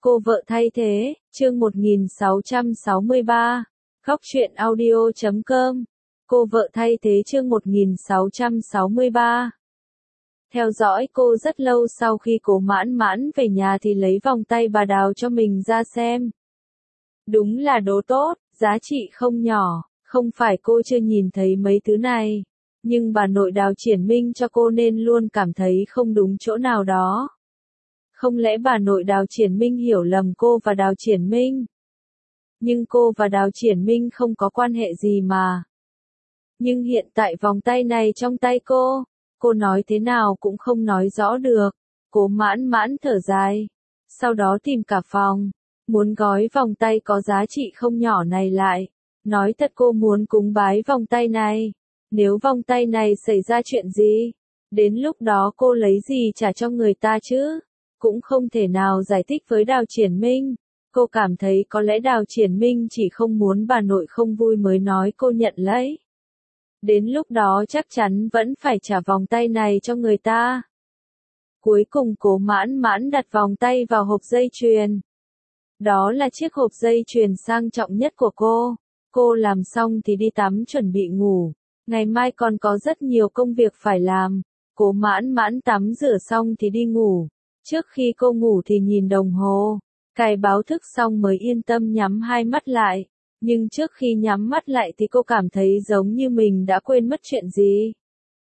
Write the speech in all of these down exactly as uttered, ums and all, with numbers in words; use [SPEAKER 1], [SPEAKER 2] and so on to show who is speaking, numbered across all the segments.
[SPEAKER 1] Cô vợ thay thế, chương một nghìn sáu trăm sáu mươi ba, Góc truyện audio chấm com. Cô vợ thay thế chương một nghìn sáu trăm sáu mươi ba. Theo dõi cô rất lâu sau khi Cố Mãn Mãn về nhà thì lấy vòng tay bà Đào cho mình ra xem. Đúng là đồ tốt, giá trị không nhỏ, không phải cô chưa nhìn thấy mấy thứ này, nhưng bà nội Đào Triển Minh cho cô nên luôn cảm thấy không đúng chỗ nào đó. Không lẽ bà nội Đào Triển Minh hiểu lầm cô và Đào Triển Minh? Nhưng cô và Đào Triển Minh không có quan hệ gì mà. Nhưng hiện tại vòng tay này trong tay cô, cô nói thế nào cũng không nói rõ được. Cố Mãn Mãn thở dài, sau đó tìm cả phòng, muốn gói vòng tay có giá trị không nhỏ này lại. Nói thật cô muốn cúng bái vòng tay này. Nếu vòng tay này xảy ra chuyện gì, đến lúc đó cô lấy gì trả cho người ta chứ? Cũng không thể nào giải thích với Đào Triển Minh. Cô cảm thấy có lẽ Đào Triển Minh chỉ không muốn bà nội không vui mới nói cô nhận lấy. Đến lúc đó chắc chắn vẫn phải trả vòng tay này cho người ta. Cuối cùng Cố Mãn Mãn đặt vòng tay vào hộp dây chuyền. Đó là chiếc hộp dây chuyền sang trọng nhất của cô. Cô làm xong thì đi tắm chuẩn bị ngủ. Ngày mai còn có rất nhiều công việc phải làm. Cố Mãn Mãn tắm rửa xong thì đi ngủ. Trước khi cô ngủ thì nhìn đồng hồ, cài báo thức xong mới yên tâm nhắm hai mắt lại. Nhưng trước khi nhắm mắt lại thì cô cảm thấy giống như mình đã quên mất chuyện gì.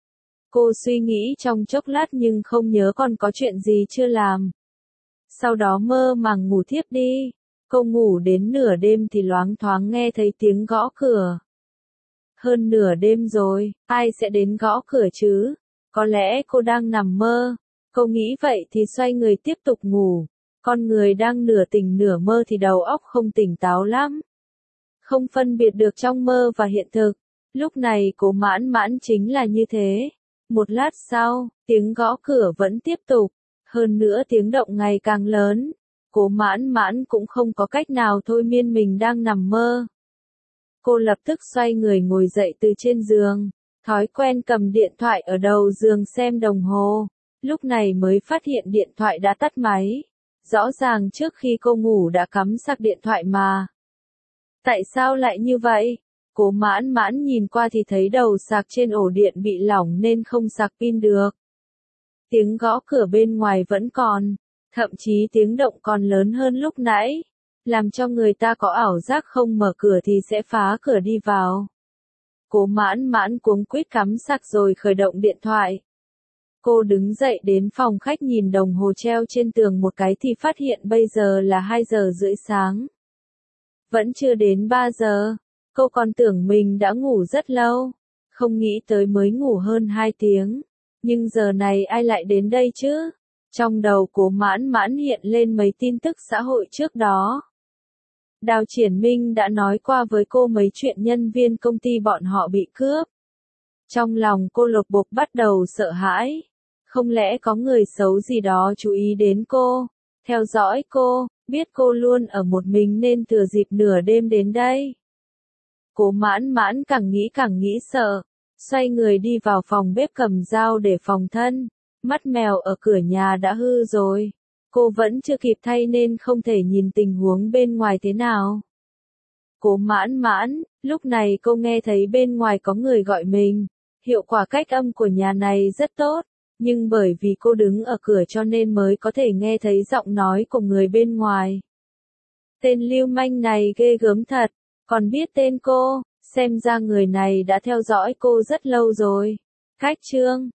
[SPEAKER 1] Cô suy nghĩ trong chốc lát nhưng không nhớ còn có chuyện gì chưa làm. Sau đó mơ màng ngủ thiếp đi. Cô ngủ đến nửa đêm thì loáng thoáng nghe thấy tiếng gõ cửa. Hơn nửa đêm rồi, ai sẽ đến gõ cửa chứ? Có lẽ cô đang nằm mơ. Cô nghĩ vậy thì xoay người tiếp tục ngủ. Con người đang nửa tỉnh nửa mơ thì đầu óc không tỉnh táo lắm. Không phân biệt được trong mơ và hiện thực. Lúc này Cố Mãn Mãn chính là như thế. Một lát sau, tiếng gõ cửa vẫn tiếp tục. Hơn nữa tiếng động ngày càng lớn. Cố Mãn Mãn cũng không có cách nào thôi miên mình đang nằm mơ. Cô lập tức xoay người ngồi dậy từ trên giường. Thói quen cầm điện thoại ở đầu giường xem đồng hồ. Lúc này mới phát hiện điện thoại đã tắt máy. Rõ ràng trước khi cô ngủ đã cắm sạc điện thoại mà. Tại sao lại như vậy? Cố Mãn Mãn nhìn qua thì thấy đầu sạc trên ổ điện bị lỏng nên không sạc pin được. Tiếng gõ cửa bên ngoài vẫn còn, thậm chí tiếng động còn lớn hơn lúc nãy, làm cho người ta có ảo giác không mở cửa thì sẽ phá cửa đi vào. Cố Mãn Mãn cuống quýt cắm sạc rồi khởi động điện thoại. Cô đứng dậy đến phòng khách nhìn đồng hồ treo trên tường một cái thì phát hiện bây giờ là hai giờ rưỡi sáng. Vẫn chưa đến ba giờ, cô còn tưởng mình đã ngủ rất lâu, không nghĩ tới mới ngủ hơn hai tiếng. Nhưng giờ này ai lại đến đây chứ? Trong đầu Cố Mãn Mãn hiện lên mấy tin tức xã hội trước đó. Đào Triển Minh đã nói qua với cô mấy chuyện nhân viên công ty bọn họ bị cướp. Trong lòng cô lột bột bắt đầu sợ hãi. Không lẽ có người xấu gì đó chú ý đến cô, theo dõi cô, biết cô luôn ở một mình nên thừa dịp nửa đêm đến đây. Cố Mãn Mãn càng nghĩ càng nghĩ sợ, xoay người đi vào phòng bếp cầm dao để phòng thân. Mắt mèo ở cửa nhà đã hư rồi. Cô vẫn chưa kịp thay nên không thể nhìn tình huống bên ngoài thế nào. Cố Mãn Mãn, lúc này cô nghe thấy bên ngoài có người gọi mình. Hiệu quả cách âm của nhà này rất tốt. Nhưng bởi vì cô đứng ở cửa cho nên mới có thể nghe thấy giọng nói của người bên ngoài. Tên lưu manh này ghê gớm thật, còn biết tên cô, xem ra người này đã theo dõi cô rất lâu rồi. Cách chương